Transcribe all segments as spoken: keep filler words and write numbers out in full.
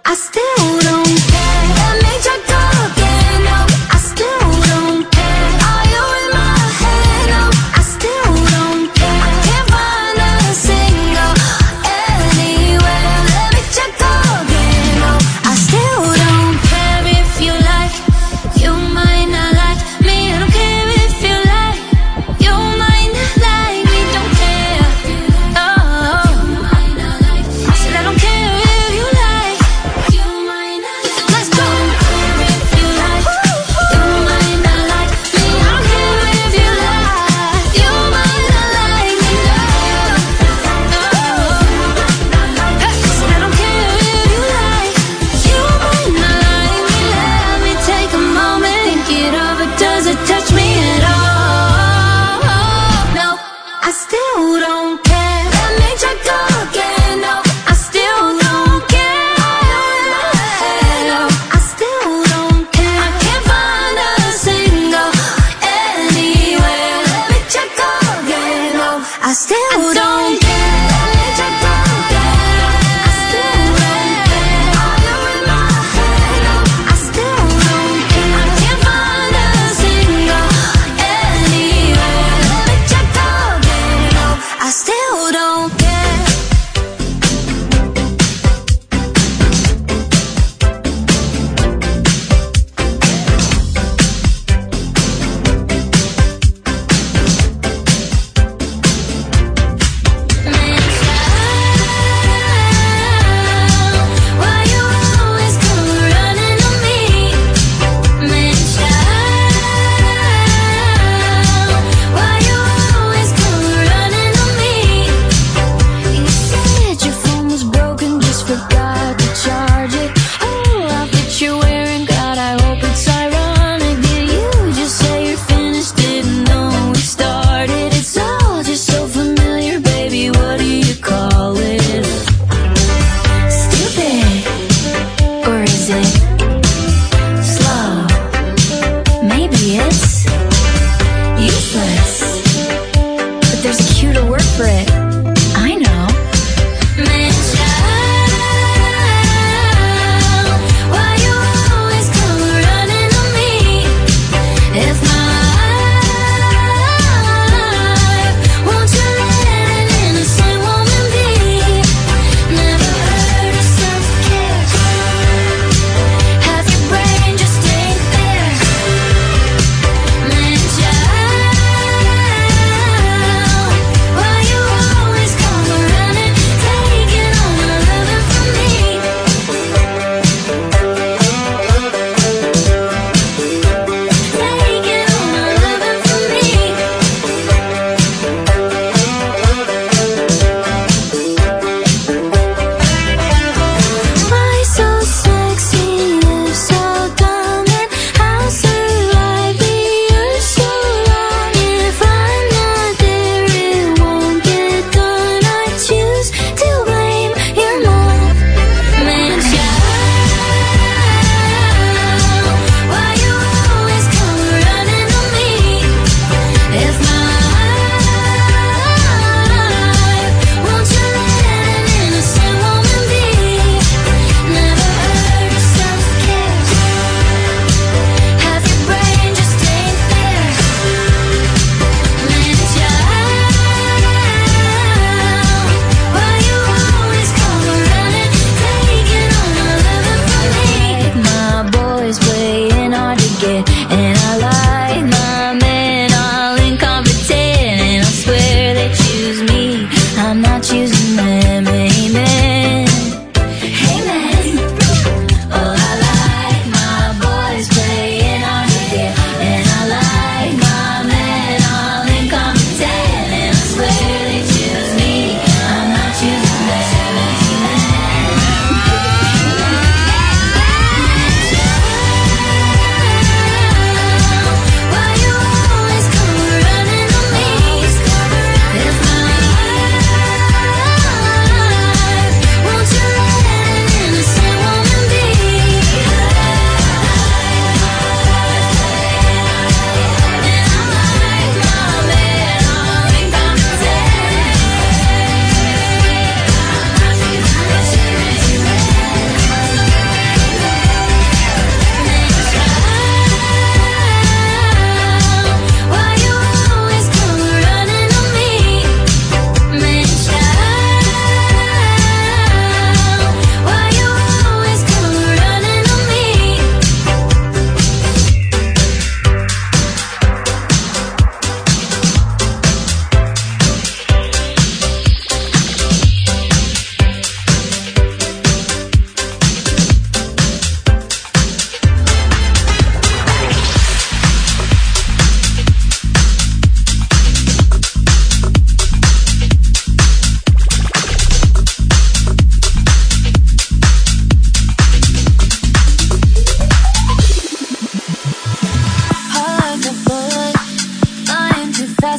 I still don't care. Let me try talking, no, I still don't care. Are you in my head? No, I still don't care. I can't find a single anywhere. Let me try talking, no, I still don't care if you like. You might not like me. I don't care if you like. You might not like me. Don't care. Oh, I said I don't care if you like. You might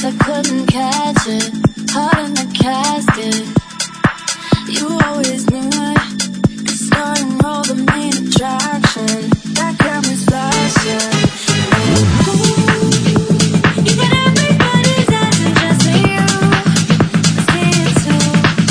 I couldn't catch it. Heart in the casket. You always knew it. Cause you're and roll the main attraction. That camera's flashing. Ooh, you got everybody's acting just for you. I see it too.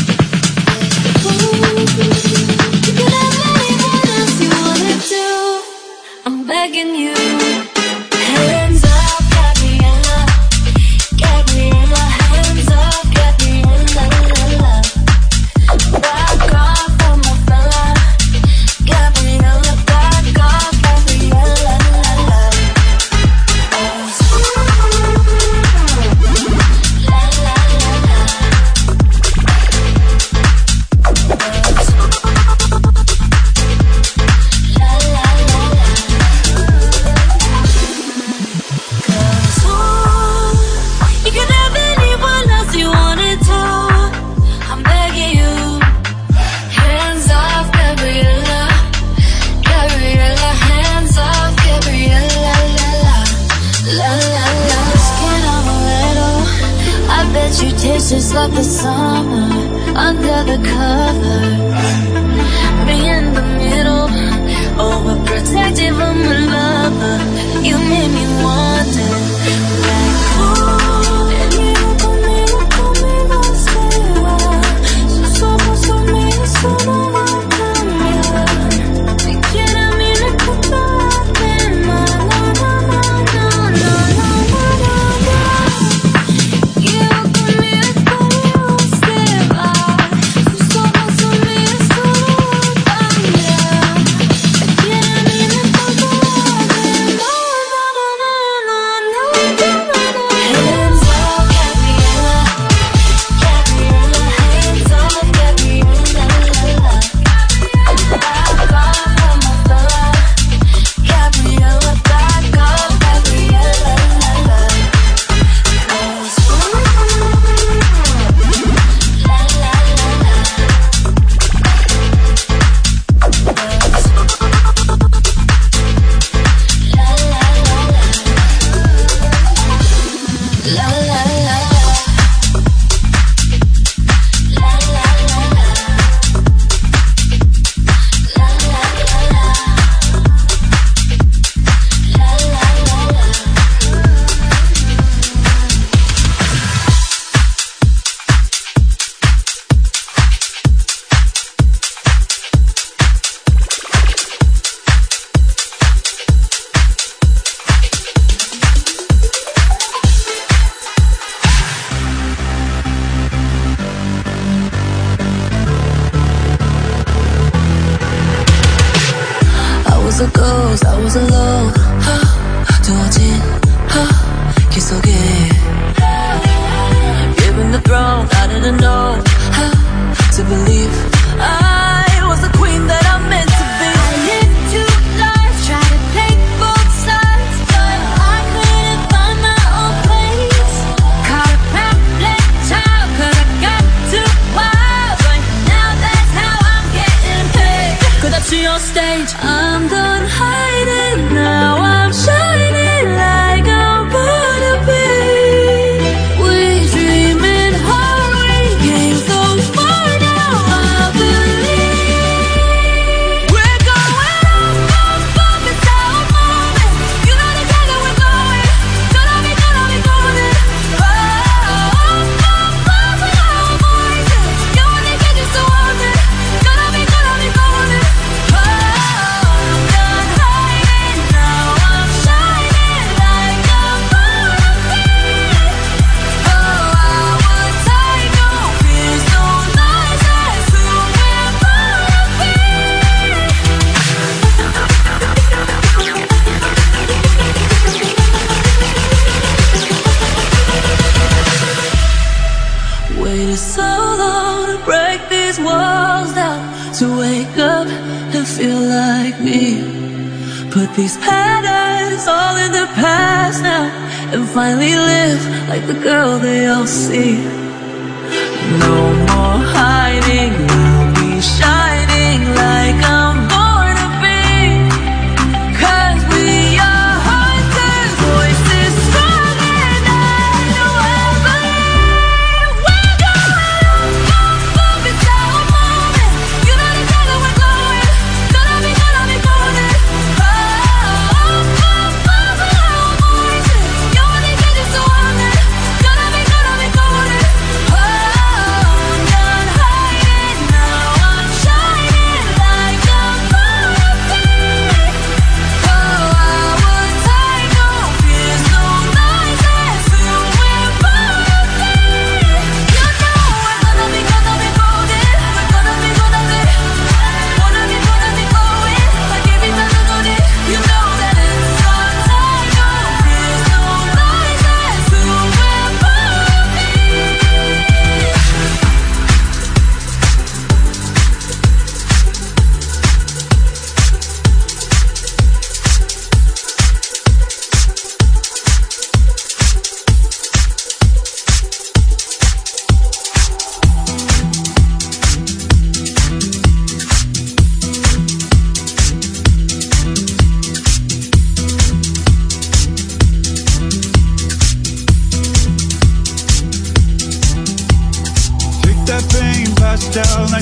Ooh, you could have anyone else you wanted to. I'm begging you. Hands up, Gabriella. Gabriella, hands up, Gabriella. Back off from my fella. Gabriella, back off, Gabriella. Oh, la la la la. La la la la. Cause ooh, you could have anyone else you wanted to. I'm begging you. Hands off, Gabriella. Gabriella, hands off, Gabriella. La la la la la. Skin on a little. I bet you taste just like the summer under the covers. Me in the middle, overprotective of my lover. You made me wonder, like, ooh, venido conmigo, conmigo será. Sus ojos son míos, eso no va a cambiar. Si quiere a mí me cuesta la pena. No, no, no, no, no, no, no, no. Quiero conmigo, conmigo será. Sus ojos son míos, eso no va a cambiar. Si quiere a mí me cuesta la pena. No, no, no, no, no, no, no, no. Hands up, Gabriella. Gabriella, hands up, Gabriella. Back off from my fella. Gabriella, back off, Gabriella. Cause ooh, la la la la. Cause la la la la. La la la la. La la la la. La la la la. La la la la. I was a ghost, I was alone. 두어진 길 속에 given the throne, I didn't know how to believe I was the queen that I'm meant to be. I lived two lives, tried to take both sides, but I couldn't find my own place. Caught a pamphlet child, cause I got too wild, but now that's how I'm getting paid. 끝없이 on stage, I'm done hiding, now I'm shining like I'm born to be. We dream in heart, we came so far, now I believe. We're going off, off, off, it's our moment. You know the time that we're going. Gonna be, gonna be golden. Oh, off, off, off, with our voices. You only get used to wanting. Gonna be, gonna be golden. Oh, I'm done hiding, now I'm shining like I'm born to be. Oh, I would take no fears, no lies, that's who we're born to be. Waited so long to break these walls down, to wake up and feel like me. Put these patterns all in the past now, and finally live like the girl they all see. No more hiding, I'll be shining like I'm born to be. Cause we are hunters, voices strong and unaware.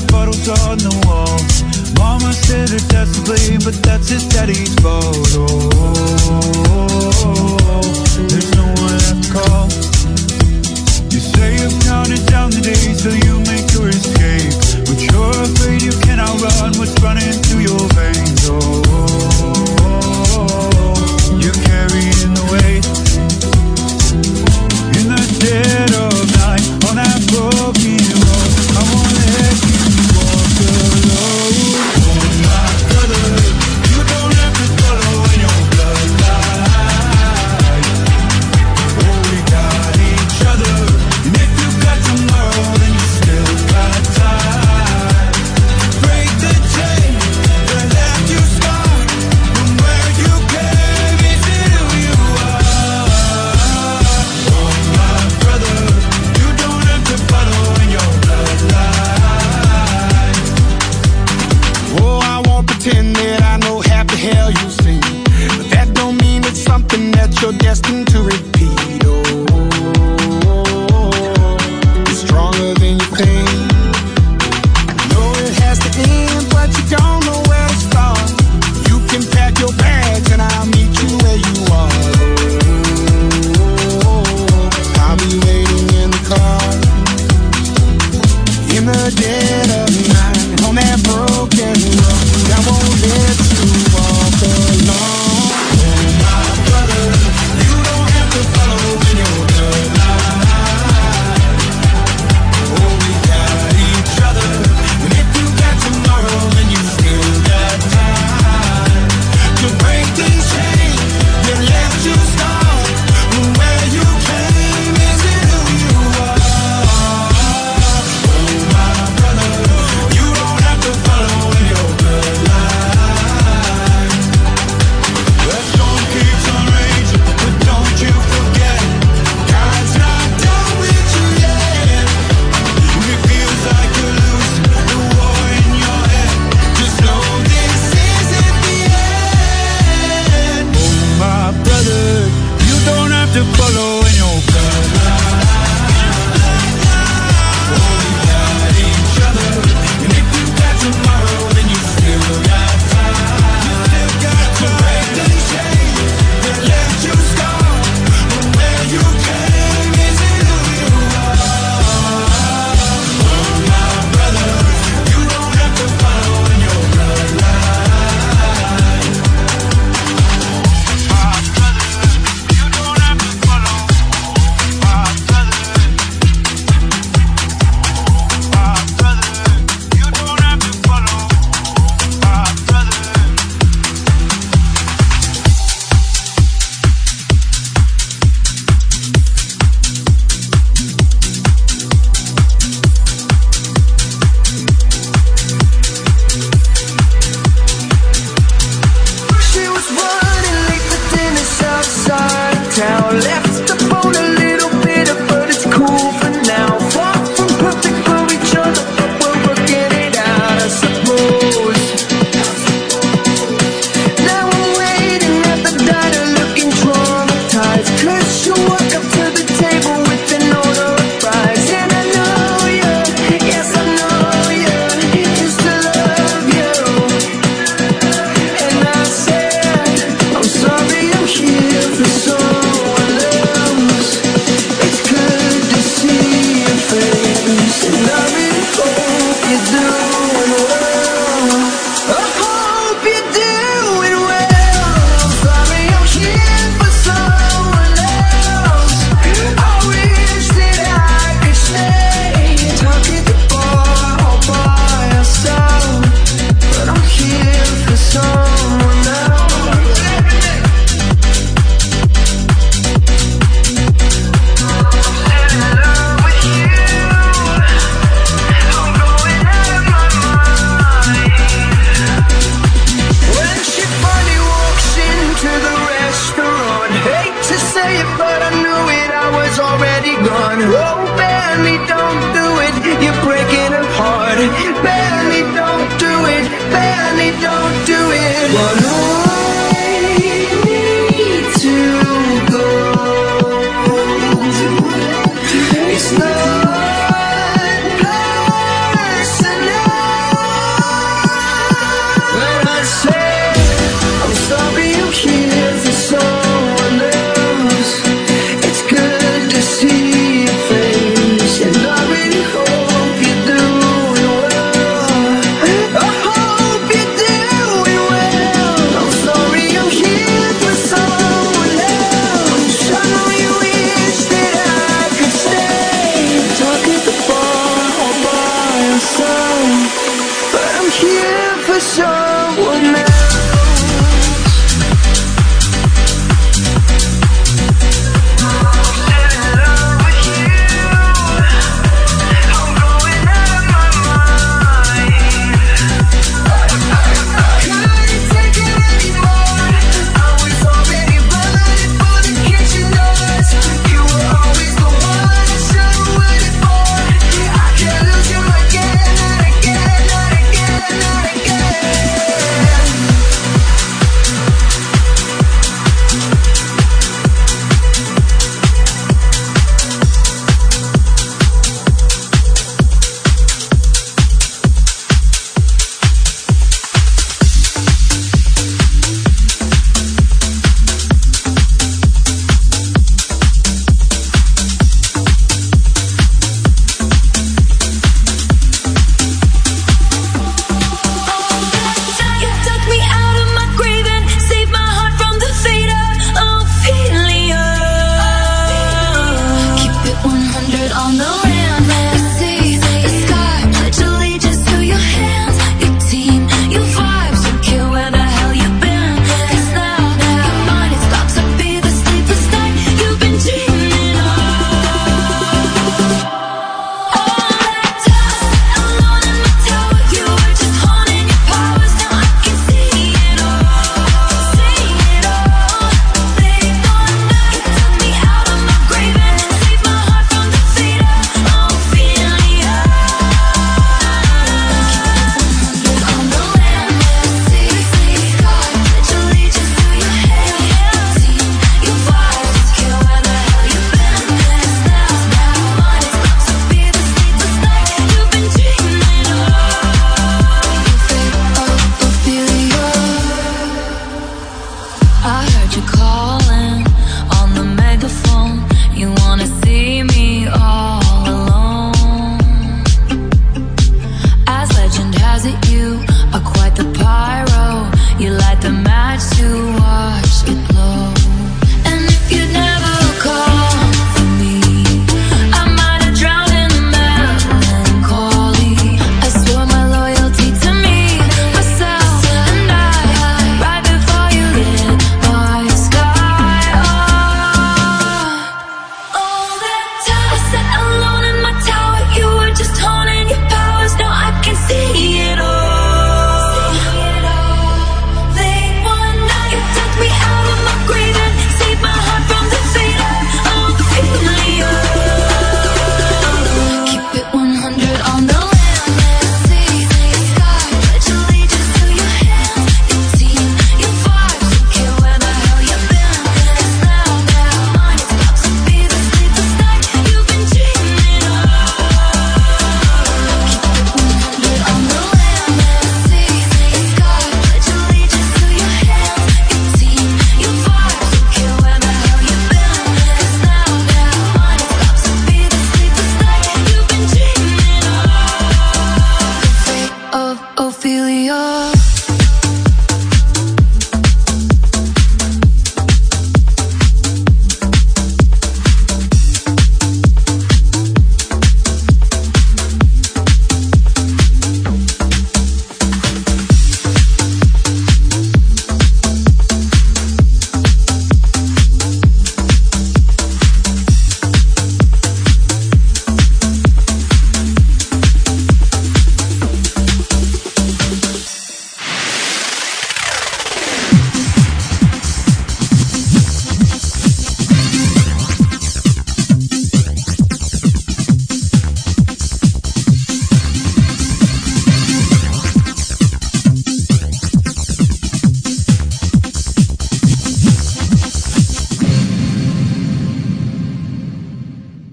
photos on the wall. Mama said her dad's to blame, but that's his daddy's fault. Oh, there's no one left to call. You say you've counted down the days till you make your escape, but you're afraid you cannot run what's running through your veins. Oh, you're carrying the weight in the dead of night on that broken road. I won't let you walk alone. Oh my brother, you don't have to follow in your bloodline. Oh, we got each other, and if you got tomorrow, then you still got time. Break the chain that left you scarred from where you came into who you are. Oh my brother, you don't have to follow in your bloodline. Oh, I won't pretend that I know half the hell you see, but that don't mean it's something that you're destined to repeat. Oh, it's stronger than you think. Know it has to end, but you don't know where to start. You can pack your bags and I'll meet you where you are. Oh, I'll be waiting in the car in the dead of night on that broken road. I won't let you walk alone. Oh my brother, you don't have to follow in your bloodline. Oh, we got each other, and if you got tomorrow, then you still got time to break these chains that left you scarred from where you came into who you are. Oh my brother, you don't have to follow in your bloodline. The storm keeps on raging, but don't you forget, God's not done with you yet. When it feels like you're losing the war in your head, just know this isn't the end. Oh my brother, you don't have to follow in your bloodline. Oh, we got each other, and if you got tomorrow, then you still got time. You still got to break the chain that left you scarred from where you came into who you are. Oh my brother, you don't have to follow in your bloodline. My brother, you don't have to follow. My brother, my brother, you don't have to follow. My brother. She was running late for dinner outside town. Left upon a little bit of, but it's cool for now. Far from perfect for each other, but we're working it out, I suppose. Now I'm waiting at the diner, looking traumatized. Cause you walk up to the table with an order of fries. And I know you, yes I know you, used to love you. And I said, I'm sorry, I'm here for someone else. It's good to see your face, and I really hope you're doing well. I hope you're doing well. I'm sorry, I'm here for someone else. I wish that I could stay, talk at the bar all by yourself, but I'm here for someone else. In love with you, I'm going out of my mind. When she finally walks into the restaurant, hate to say it, but I knew it, I was already gone. Oh, Benny, don't do it, you're breaking her heart. Benny, don't do it, Benny, don't do